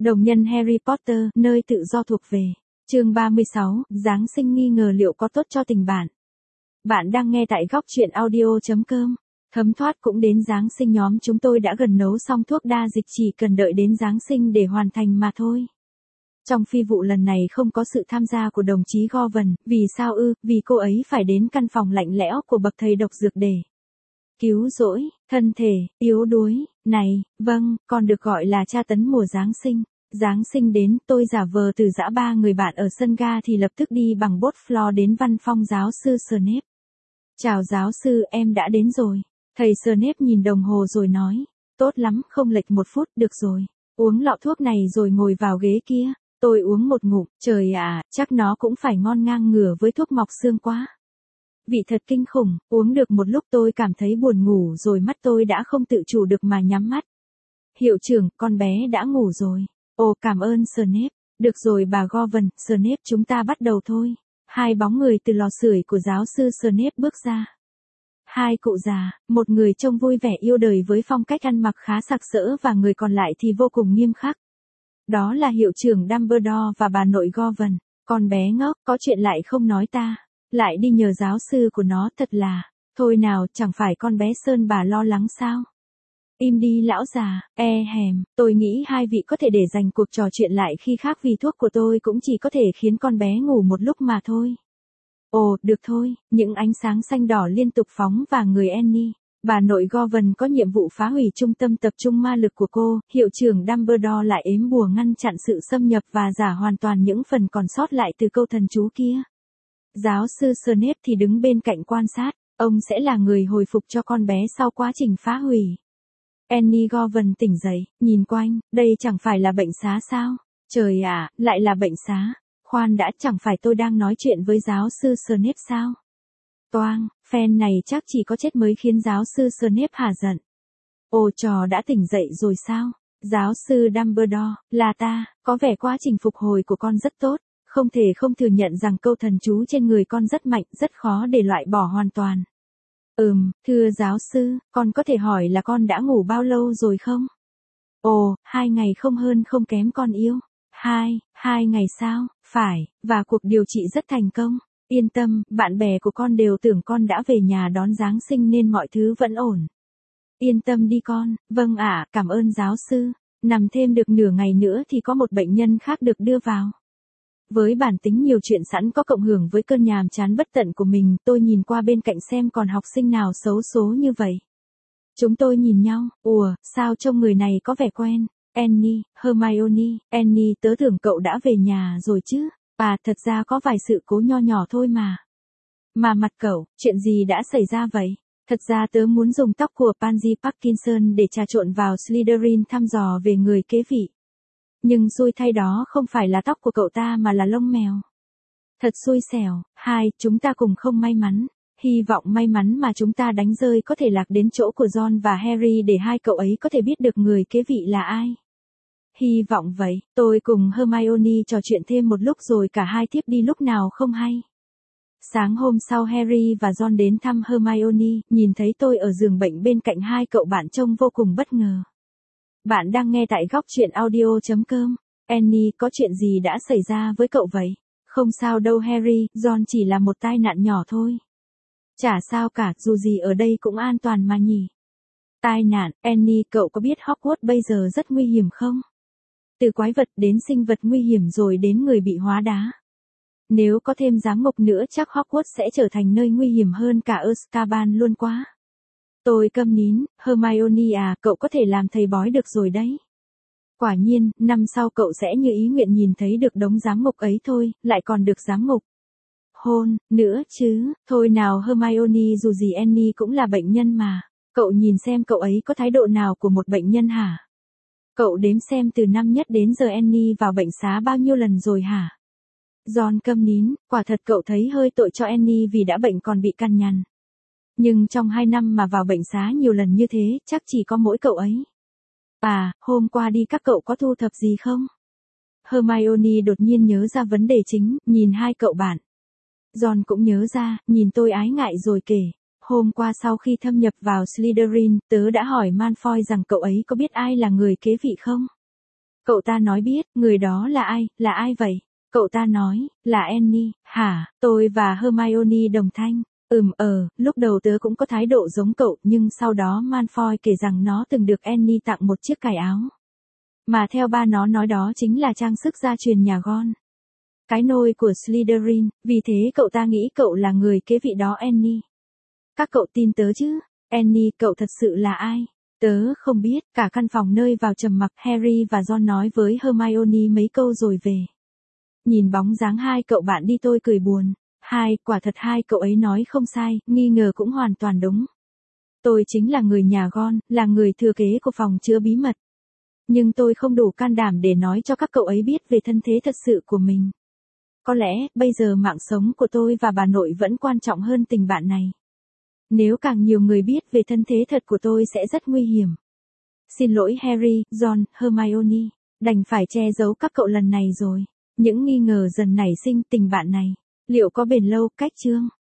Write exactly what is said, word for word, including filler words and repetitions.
Đồng nhân Harry Potter, nơi tự do thuộc về. Chương ba mươi sáu, Giáng sinh nghi ngờ liệu có tốt cho tình bạn. Bạn đang nghe tại góc truyện audio chấm com. Thấm thoát cũng đến Giáng sinh, nhóm chúng tôi đã gần nấu xong thuốc đa dịch, chỉ cần đợi đến Giáng sinh để hoàn thành mà thôi. Trong phi vụ lần này không có sự tham gia của đồng chí Govan, vì sao ư? Vì cô ấy phải đến căn phòng lạnh lẽo của bậc thầy độc dược để cứu rỗi thân thể yếu đuối này. Vâng, còn được gọi là tra tấn mùa Giáng sinh. Giáng sinh đến, tôi giả vờ từ giã ba người bạn ở sân ga thì lập tức đi bằng bốt floor đến văn phòng giáo sư Snape. Chào giáo sư, em đã đến rồi. Thầy Snape nhìn đồng hồ rồi nói, tốt lắm, không lệch một phút, được rồi. Uống lọ thuốc này rồi ngồi vào ghế kia. Tôi uống một ngụm, trời ạ, chắc nó cũng phải ngon ngang ngửa với thuốc mọc xương quá. Vị thật kinh khủng, uống được một lúc tôi cảm thấy buồn ngủ rồi, mắt tôi đã không tự chủ được mà nhắm mắt. Hiệu trưởng, con bé đã ngủ rồi. Ồ, cảm ơn Snape. Được rồi bà Govan, Snape, chúng ta bắt đầu thôi. Hai bóng người từ lò sưởi của giáo sư Snape bước ra. Hai cụ già, một người trông vui vẻ yêu đời với phong cách ăn mặc khá sặc sỡ và người còn lại thì vô cùng nghiêm khắc. Đó là hiệu trưởng Dumbledore và bà nội Govan. Con bé ngốc, có chuyện lại không nói ta. Lại đi nhờ giáo sư của nó, thật là. Thôi nào, chẳng phải con bé Sơn bà lo lắng sao? Im đi lão già, e hèm, tôi nghĩ hai vị có thể để dành cuộc trò chuyện lại khi khác, vì thuốc của tôi cũng chỉ có thể khiến con bé ngủ một lúc mà thôi. Ồ, được thôi, những ánh sáng xanh đỏ liên tục phóng vào người Annie. Bà nội Govan có nhiệm vụ phá hủy trung tâm tập trung ma lực của cô, hiệu trưởng Dumbledore lại ếm bùa ngăn chặn sự xâm nhập và giả hoàn toàn những phần còn sót lại từ câu thần chú kia. Giáo sư Snape thì đứng bên cạnh quan sát, ông sẽ là người hồi phục cho con bé sau quá trình phá hủy. Annie Govan tỉnh dậy, nhìn quanh, đây chẳng phải là bệnh xá sao? Trời ạ, à, lại là bệnh xá. Khoan đã, chẳng phải tôi đang nói chuyện với giáo sư Snape sao? Toang, phen này chắc chỉ có chết mới khiến giáo sư Snape hả giận. Ồ, trò đã tỉnh dậy rồi sao? Giáo sư Dumbledore, là ta, có vẻ quá trình phục hồi của con rất tốt. Không thể không thừa nhận rằng câu thần chú trên người con rất mạnh, rất khó để loại bỏ hoàn toàn. Ừm, thưa giáo sư, con có thể hỏi là con đã ngủ bao lâu rồi không? Ồ, hai ngày không hơn không kém con yêu. Hai, hai ngày sao? Phải, và cuộc điều trị rất thành công. Yên tâm, bạn bè của con đều tưởng con đã về nhà đón Giáng sinh nên mọi thứ vẫn ổn. Yên tâm đi con, vâng ạ, cảm ơn giáo sư. Nằm thêm được nửa ngày nữa thì có một bệnh nhân khác được đưa vào. Với bản tính nhiều chuyện sẵn có cộng hưởng với cơn nhàm chán bất tận của mình, tôi nhìn qua bên cạnh xem còn học sinh nào xấu số như vậy. Chúng tôi nhìn nhau, ủa, sao trông người này có vẻ quen. Annie, Hermione, Annie, tớ tưởng cậu đã về nhà rồi chứ. À, thật ra có vài sự cố nho nhỏ thôi mà. Mà mặt cậu, chuyện gì đã xảy ra vậy? Thật ra tớ muốn dùng tóc của Pansy Parkinson để trà trộn vào Slytherin thăm dò về người kế vị. Nhưng xui thay đó không phải là tóc của cậu ta mà là lông mèo. Thật xui xẻo. Hai, chúng ta cùng không may mắn. Hy vọng may mắn mà chúng ta đánh rơi có thể lạc đến chỗ của Ron và Harry để hai cậu ấy có thể biết được người kế vị là ai. Hy vọng vậy. Tôi cùng Hermione trò chuyện thêm một lúc rồi cả hai thiếp đi lúc nào không hay. Sáng hôm sau Harry và Ron đến thăm Hermione, nhìn thấy tôi ở giường bệnh bên cạnh hai cậu bạn trông vô cùng bất ngờ. Bạn đang nghe tại góc truyện audio chấm com. Annie, có chuyện gì đã xảy ra với cậu vậy? Không sao đâu Harry, Ron chỉ là một tai nạn nhỏ thôi. Chả sao cả, dù gì ở đây cũng an toàn mà nhỉ. Tai nạn, Annie, cậu có biết Hogwarts bây giờ rất nguy hiểm không? Từ quái vật đến sinh vật nguy hiểm rồi đến người bị hóa đá. Nếu có thêm giám ngục nữa chắc Hogwarts sẽ trở thành nơi nguy hiểm hơn cả Azkaban luôn quá. Tôi câm nín, Hermione à, cậu có thể làm thầy bói được rồi đấy. Quả nhiên, năm sau cậu sẽ như ý nguyện nhìn thấy được đống giám ngục ấy thôi, lại còn được giám ngục. Hôn, nữa chứ, thôi nào Hermione, dù gì Annie cũng là bệnh nhân mà. Cậu nhìn xem cậu ấy có thái độ nào của một bệnh nhân hả? Cậu đếm xem từ năm nhất đến giờ Annie vào bệnh xá bao nhiêu lần rồi hả? Ron câm nín, quả thật cậu thấy hơi tội cho Annie vì đã bệnh còn bị cằn nhằn. Nhưng trong hai năm mà vào bệnh xá nhiều lần như thế, chắc chỉ có mỗi cậu ấy. À, hôm qua đi các cậu có thu thập gì không? Hermione đột nhiên nhớ ra vấn đề chính, nhìn hai cậu bạn. Ron cũng nhớ ra, nhìn tôi ái ngại rồi kể. Hôm qua sau khi thâm nhập vào Slytherin, tớ đã hỏi Malfoy rằng cậu ấy có biết ai là người kế vị không? Cậu ta nói biết, người đó là ai, là ai vậy? Cậu ta nói, là Annie. Hả? Tôi và Hermione đồng thanh. Ừm ờ, lúc đầu tớ cũng có thái độ giống cậu, nhưng sau đó Malfoy kể rằng nó từng được Annie tặng một chiếc cài áo. Mà theo ba nó nói đó chính là trang sức gia truyền nhà Ron. Cái nôi của Slytherin, vì thế cậu ta nghĩ cậu là người kế vị đó Annie. Các cậu tin tớ chứ? Annie, cậu thật sự là ai? Tớ không biết, cả căn phòng nơi vào trầm mặc. Harry và Ron nói với Hermione mấy câu rồi về. Nhìn bóng dáng hai cậu bạn đi tôi cười buồn. Hai, quả thật hai cậu ấy nói không sai, nghi ngờ cũng hoàn toàn đúng. Tôi chính là người nhà Ron, là người thừa kế của phòng chứa bí mật. Nhưng tôi không đủ can đảm để nói cho các cậu ấy biết về thân thế thật sự của mình. Có lẽ, bây giờ mạng sống của tôi và bà nội vẫn quan trọng hơn tình bạn này. Nếu càng nhiều người biết về thân thế thật của tôi sẽ rất nguy hiểm. Xin lỗi Harry, Ron, Hermione. Đành phải che giấu các cậu lần này rồi. Những nghi ngờ dần nảy sinh tình bạn này. Liệu có bền lâu? Cách chương